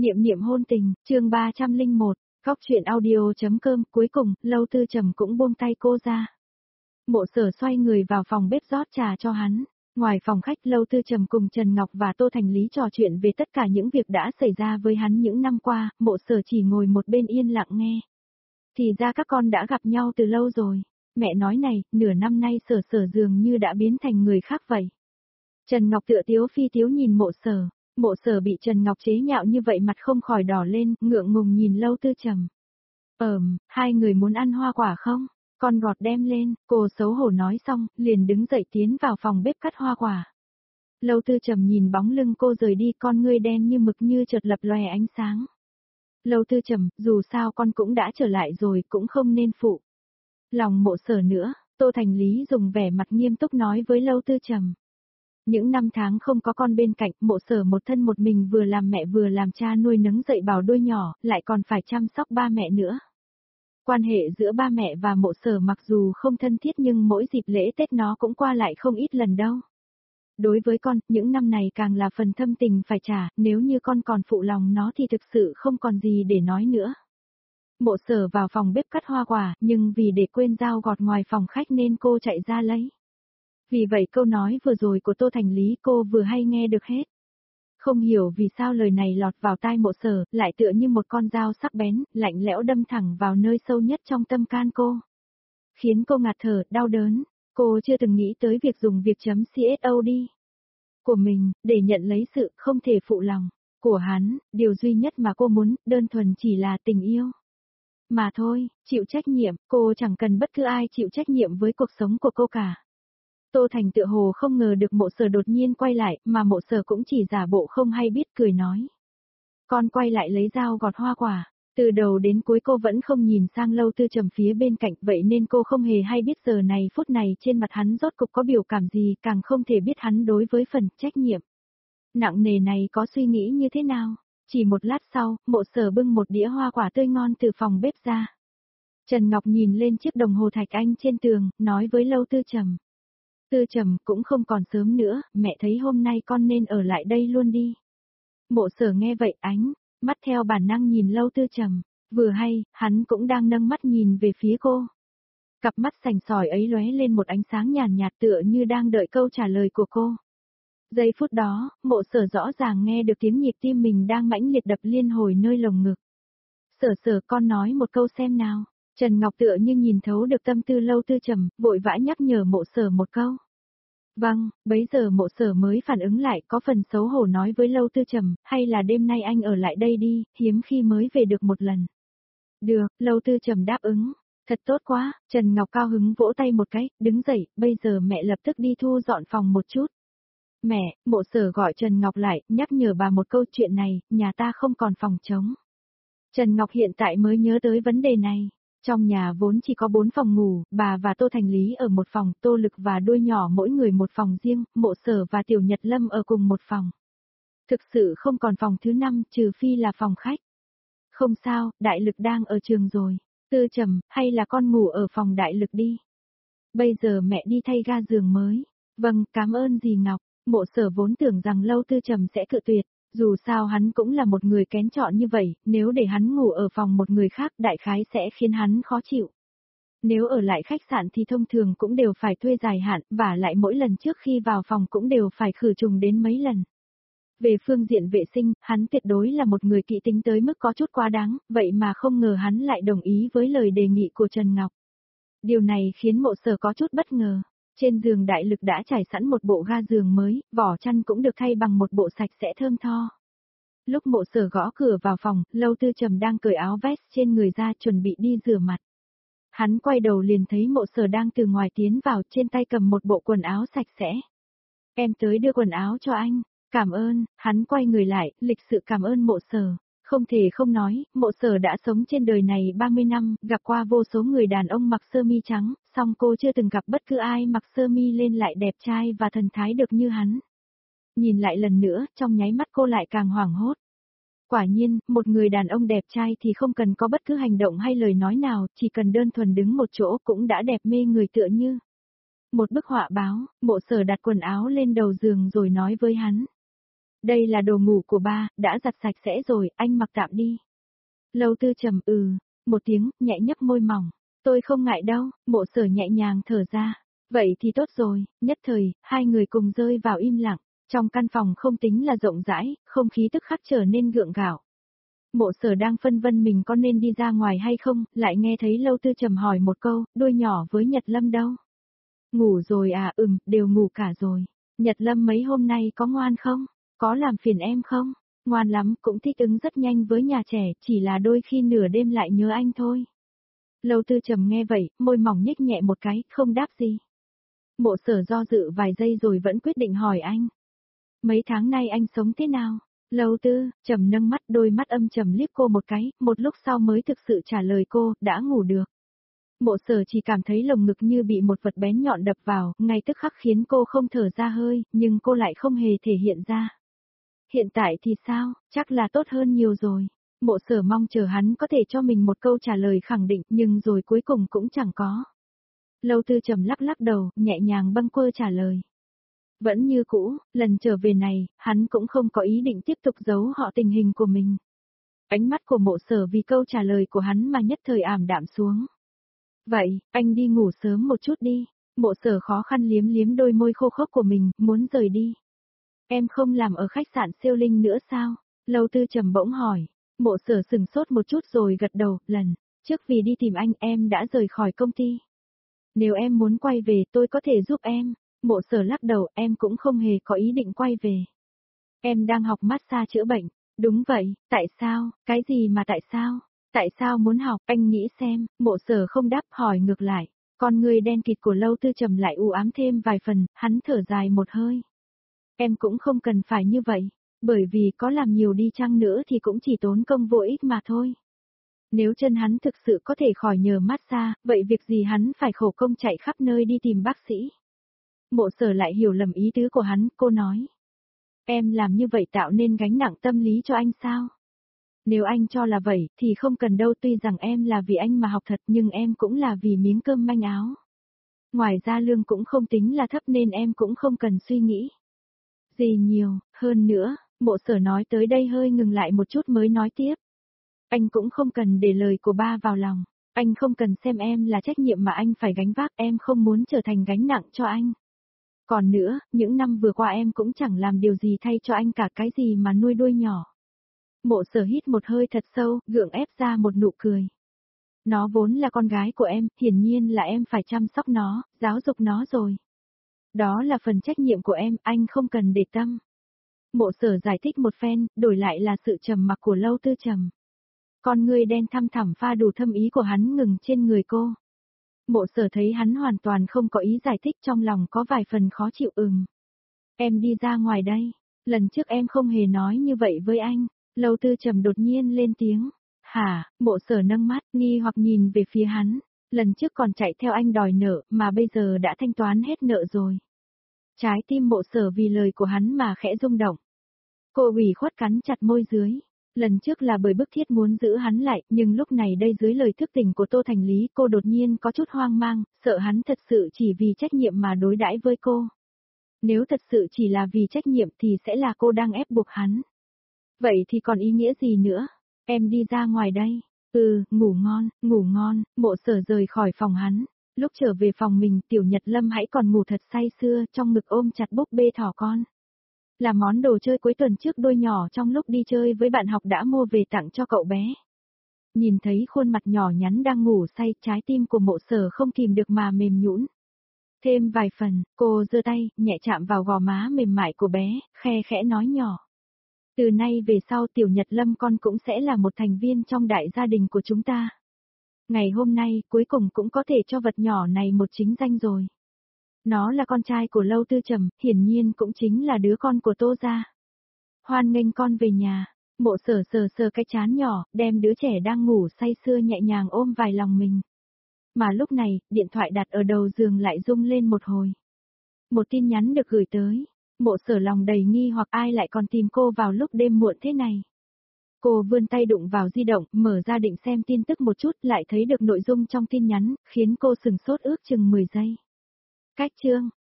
Niệm niệm hôn tình, chương 301, Góc truyện audio.com. Cuối cùng, Lâu Tư Trầm cũng buông tay cô ra. Mộ Sở xoay người vào phòng bếp rót trà cho hắn. Ngoài phòng khách, Lâu Tư Trầm cùng Trần Ngọc và Tô Thành Lý trò chuyện về tất cả những việc đã xảy ra với hắn những năm qua, Mộ Sở chỉ ngồi một bên yên lặng nghe. Thì ra các con đã gặp nhau từ lâu rồi. Mẹ nói này, nửa năm nay Sở dường như đã biến thành người khác vậy. Trần Ngọc tựa tiếu phi tiếu nhìn Mộ Sở. Mộ Sở bị Trần Ngọc chế nhạo như vậy mặt không khỏi đỏ lên, ngượng ngùng nhìn Lâu Tư Trầm. Hai người muốn ăn hoa quả không? Con gọt đem lên, cô xấu hổ nói xong, liền đứng dậy tiến vào phòng bếp cắt hoa quả. Lâu Tư Trầm nhìn bóng lưng cô rời đi, con ngươi đen như mực như chợt lập lòe ánh sáng. Lâu Tư Trầm, dù sao con cũng đã trở lại rồi, cũng không nên phụ lòng Mộ Sở nữa, Tô Thành Lý dùng vẻ mặt nghiêm túc nói với Lâu Tư Trầm. Những năm tháng không có con bên cạnh, Mộ Sở một thân một mình vừa làm mẹ vừa làm cha nuôi nấng dạy bảo đôi nhỏ, lại còn phải chăm sóc ba mẹ nữa. Quan hệ giữa ba mẹ và Mộ Sở mặc dù không thân thiết nhưng mỗi dịp lễ Tết nó cũng qua lại không ít lần đâu. Đối với con, những năm này càng là phần thâm tình phải trả, nếu như con còn phụ lòng nó thì thực sự không còn gì để nói nữa. Mộ Sở vào phòng bếp cắt hoa quả, nhưng vì để quên dao gọt ngoài phòng khách nên cô chạy ra lấy. Vì vậy câu nói vừa rồi của Tô Thành Lý cô vừa hay nghe được hết. Không hiểu vì sao lời này lọt vào tai Mộ Sở, lại tựa như một con dao sắc bén, lạnh lẽo đâm thẳng vào nơi sâu nhất trong tâm can cô. Khiến cô ngạt thở, đau đớn, cô chưa từng nghĩ tới việc dùng việc chấm CSO đi của mình, để nhận lấy sự không thể phụ lòng của hắn, điều duy nhất mà cô muốn, đơn thuần chỉ là tình yêu. Mà thôi, chịu trách nhiệm, cô chẳng cần bất cứ ai chịu trách nhiệm với cuộc sống của cô cả. Tô Thành tựa hồ không ngờ được Mộ Sở đột nhiên quay lại, mà Mộ Sở cũng chỉ giả bộ không hay biết cười nói. Con quay lại lấy dao gọt hoa quả, từ đầu đến cuối cô vẫn không nhìn sang Lâu Tư Trầm phía bên cạnh, vậy nên cô không hề hay biết giờ này phút này trên mặt hắn rốt cục có biểu cảm gì, càng không thể biết hắn đối với phần trách nhiệm nặng nề này có suy nghĩ như thế nào. Chỉ một lát sau, Mộ Sở bưng một đĩa hoa quả tươi ngon từ phòng bếp ra. Trần Ngọc nhìn lên chiếc đồng hồ thạch anh trên tường, nói với Lâu Tư Trầm. Tư Trầm, cũng không còn sớm nữa, mẹ thấy hôm nay con nên ở lại đây luôn đi. Mộ Sở nghe vậy mắt theo bản năng nhìn Lâu Tư Trầm, vừa hay, hắn cũng đang nâng mắt nhìn về phía cô. Cặp mắt sành sỏi ấy lóe lên một ánh sáng nhàn nhạt tựa như đang đợi câu trả lời của cô. Giây phút đó, Mộ Sở rõ ràng nghe được tiếng nhịp tim mình đang mãnh liệt đập liên hồi nơi lồng ngực. Sở con nói một câu xem nào. Trần Ngọc tựa như nhìn thấu được tâm tư Lâu Tư Trầm, vội vã nhắc nhở Mộ Sở một câu. Vâng, bấy giờ Mộ Sở mới phản ứng lại, có phần xấu hổ nói với Lâu Tư Trầm, hay là đêm nay anh ở lại đây đi, hiếm khi mới về được một lần. Được, Lâu Tư Trầm đáp ứng. Thật tốt quá, Trần Ngọc cao hứng vỗ tay một cái, đứng dậy, bây giờ mẹ lập tức đi thu dọn phòng một chút. Mẹ, Mộ Sở gọi Trần Ngọc lại, nhắc nhở bà một câu chuyện này, nhà ta không còn phòng trống. Trần Ngọc hiện tại mới nhớ tới vấn đề này. Trong nhà vốn chỉ có 4 phòng ngủ, bà và Tô Thành Lý ở một phòng, Tô Lực và đôi nhỏ mỗi người một phòng riêng, Mộ Sở và Tiểu Nhật Lâm ở cùng một phòng. Thực sự không còn phòng thứ 5, trừ phi là phòng khách. Không sao, Đại Lực đang ở trường rồi. Tư Trầm, hay là con ngủ ở phòng Đại Lực đi. Bây giờ mẹ đi thay ga giường mới. Vâng, cảm ơn dì Ngọc. Mộ Sở vốn tưởng rằng Lâu Tư Trầm sẽ cự tuyệt. Dù sao hắn cũng là một người kén chọn như vậy, nếu để hắn ngủ ở phòng một người khác đại khái sẽ khiến hắn khó chịu. Nếu ở lại khách sạn thì thông thường cũng đều phải thuê dài hạn, và lại mỗi lần trước khi vào phòng cũng đều phải khử trùng đến mấy lần. Về phương diện vệ sinh, hắn tuyệt đối là một người kỹ tính tới mức có chút quá đáng, vậy mà không ngờ hắn lại đồng ý với lời đề nghị của Trần Ngọc. Điều này khiến Mộ Sở có chút bất ngờ. Trên giường Đại Lực đã trải sẵn một bộ ga giường mới, vỏ chăn cũng được thay bằng một bộ sạch sẽ thơm tho. Lúc Mộ Sở gõ cửa vào phòng, Lâu Tư Trầm đang cởi áo vest trên người ra chuẩn bị đi rửa mặt. Hắn quay đầu liền thấy Mộ Sở đang từ ngoài tiến vào, trên tay cầm một bộ quần áo sạch sẽ. Em tới đưa quần áo cho anh. Cảm ơn, hắn quay người lại, lịch sự cảm ơn Mộ Sở. Không thể không nói, Mộ Sở đã sống trên đời này 30 năm, gặp qua vô số người đàn ông mặc sơ mi trắng, song cô chưa từng gặp bất cứ ai mặc sơ mi lên lại đẹp trai và thần thái được như hắn. Nhìn lại lần nữa, trong nháy mắt cô lại càng hoảng hốt. Quả nhiên, một người đàn ông đẹp trai thì không cần có bất cứ hành động hay lời nói nào, chỉ cần đơn thuần đứng một chỗ cũng đã đẹp mê người tựa như một bức họa báo. Mộ Sở đặt quần áo lên đầu giường rồi nói với hắn. Đây là đồ ngủ của ba, đã giặt sạch sẽ rồi, anh mặc tạm đi. Lâu Tư Trầm một tiếng, nhẹ nhấp môi mỏng. Tôi không ngại đâu, Mộ Sở nhẹ nhàng thở ra. Vậy thì tốt rồi, nhất thời, hai người cùng rơi vào im lặng. Trong căn phòng không tính là rộng rãi, không khí tức khắc trở nên gượng gạo. Mộ Sở đang phân vân mình có nên đi ra ngoài hay không, lại nghe thấy Lâu Tư Trầm hỏi một câu, đôi nhỏ với Nhật Lâm đâu? Ngủ rồi à, đều ngủ cả rồi. Nhật Lâm mấy hôm nay có ngoan không? Có làm phiền em không? Ngoan lắm, cũng thích ứng rất nhanh với nhà trẻ, chỉ là đôi khi nửa đêm lại nhớ anh thôi. Lâu Tư Trầm nghe vậy, môi mỏng nhếch nhẹ một cái, không đáp gì. Mộ Sở do dự vài giây rồi vẫn quyết định hỏi anh. Mấy tháng nay anh sống thế nào? Lâu Tư Trầm nâng mắt, đôi mắt âm trầm liếc cô một cái, một lúc sau mới thực sự trả lời cô, đã ngủ được. Mộ Sở chỉ cảm thấy lồng ngực như bị một vật bén nhọn đập vào, ngay tức khắc khiến cô không thở ra hơi, nhưng cô lại không hề thể hiện ra. Hiện tại thì sao, chắc là tốt hơn nhiều rồi. Mộ Sở mong chờ hắn có thể cho mình một câu trả lời khẳng định, nhưng rồi cuối cùng cũng chẳng có. Lâu Tư Trầm lắc lắc đầu, nhẹ nhàng bâng quơ trả lời. Vẫn như cũ, lần trở về này, hắn cũng không có ý định tiếp tục giấu họ tình hình của mình. Ánh mắt của Mộ Sở vì câu trả lời của hắn mà nhất thời ảm đạm xuống. Vậy, anh đi ngủ sớm một chút đi. Mộ Sở khó khăn liếm liếm đôi môi khô khốc của mình, muốn rời đi. Em không làm ở khách sạn Siêu Linh nữa sao? Lâu Tư Trầm bỗng hỏi. Mộ Sở sừng sốt một chút rồi gật đầu, lần trước vì đi tìm anh em đã rời khỏi công ty. Nếu em muốn quay về tôi có thể giúp em. Mộ Sở lắc đầu, em cũng không hề có ý định quay về. Em đang học massage chữa bệnh. Đúng vậy, tại sao, cái gì mà tại sao? Tại sao muốn học, anh nghĩ xem, Mộ Sở không đáp hỏi ngược lại. Con người đen kịt của Lâu Tư Trầm lại u ám thêm vài phần, hắn thở dài một hơi. Em cũng không cần phải như vậy, bởi vì có làm nhiều đi chăng nữa thì cũng chỉ tốn công vô ích mà thôi. Nếu chân hắn thực sự có thể khỏi nhờ massage, vậy việc gì hắn phải khổ công chạy khắp nơi đi tìm bác sĩ? Mộ Sở lại hiểu lầm ý tứ của hắn, cô nói. Em làm như vậy tạo nên gánh nặng tâm lý cho anh sao? Nếu anh cho là vậy, thì không cần đâu, tuy rằng em là vì anh mà học thật nhưng em cũng là vì miếng cơm manh áo. Ngoài ra lương cũng không tính là thấp nên em cũng không cần suy nghĩ gì nhiều, hơn nữa, Mộ Sở nói tới đây hơi ngừng lại một chút mới nói tiếp. Anh cũng không cần để lời của ba vào lòng, anh không cần xem em là trách nhiệm mà anh phải gánh vác, em không muốn trở thành gánh nặng cho anh. Còn nữa, những năm vừa qua em cũng chẳng làm điều gì thay cho anh cả, cái gì mà nuôi đuôi nhỏ. Mộ Sở hít một hơi thật sâu, gượng ép ra một nụ cười. Nó vốn là con gái của em, hiển nhiên là em phải chăm sóc nó, giáo dục nó rồi. Đó là phần trách nhiệm của em, anh không cần để tâm. Mộ Sở giải thích một phen, đổi lại là sự trầm mặc của Lâu Tư Trầm. Con ngươi đen thăm thẳm pha đủ thâm ý của hắn ngừng trên người cô. Mộ Sở thấy hắn hoàn toàn không có ý giải thích, trong lòng có vài phần khó chịu. Em đi ra ngoài đây, lần trước em không hề nói như vậy với anh. Lâu Tư Trầm đột nhiên lên tiếng. Hả? Mộ Sở nâng mắt, nghi hoặc nhìn về phía hắn. Lần trước còn chạy theo anh đòi nợ, mà bây giờ đã thanh toán hết nợ rồi. Trái tim Mộ Sở vì lời của hắn mà khẽ rung động. Cô ủy khuất cắn chặt môi dưới. Lần trước là bởi bức thiết muốn giữ hắn lại, nhưng lúc này đây dưới lời thức tỉnh của Tô Thành Lý, cô đột nhiên có chút hoang mang, sợ hắn thật sự chỉ vì trách nhiệm mà đối đãi với cô. Nếu thật sự chỉ là vì trách nhiệm thì sẽ là cô đang ép buộc hắn. Vậy thì còn ý nghĩa gì nữa? Em đi ra ngoài đây. Ngủ ngon, Mộ Sở rời khỏi phòng hắn. Lúc trở về phòng mình, Tiểu Nhật Lâm hãy còn ngủ thật say sưa, trong ngực ôm chặt búp bê thỏ con. Là món đồ chơi cuối tuần trước đôi nhỏ trong lúc đi chơi với bạn học đã mua về tặng cho cậu bé. Nhìn thấy khuôn mặt nhỏ nhắn đang ngủ say, trái tim của Mộ Sở không kìm được mà mềm nhũn. Thêm vài phần, cô giơ tay, nhẹ chạm vào gò má mềm mại của bé, khe khẽ nói nhỏ. Từ nay về sau Tiểu Nhật Lâm con cũng sẽ là một thành viên trong đại gia đình của chúng ta. Ngày hôm nay, cuối cùng cũng có thể cho vật nhỏ này một chính danh rồi. Nó là con trai của Lâu Tư Trầm, hiển nhiên cũng chính là đứa con của Tô gia. Hoan nghênh con về nhà. Mộ Sở sờ sờ cái trán nhỏ, đem đứa trẻ đang ngủ say sưa nhẹ nhàng ôm vào lòng mình. Mà lúc này, điện thoại đặt ở đầu giường lại rung lên một hồi. Một tin nhắn được gửi tới. Mộ Sở lòng đầy nghi hoặc ai lại còn tìm cô vào lúc đêm muộn thế này. Cô vươn tay đụng vào di động, mở ra định xem tin tức một chút, lại thấy được nội dung trong tin nhắn, khiến cô sừng sốt ước chừng 10 giây. Cách chương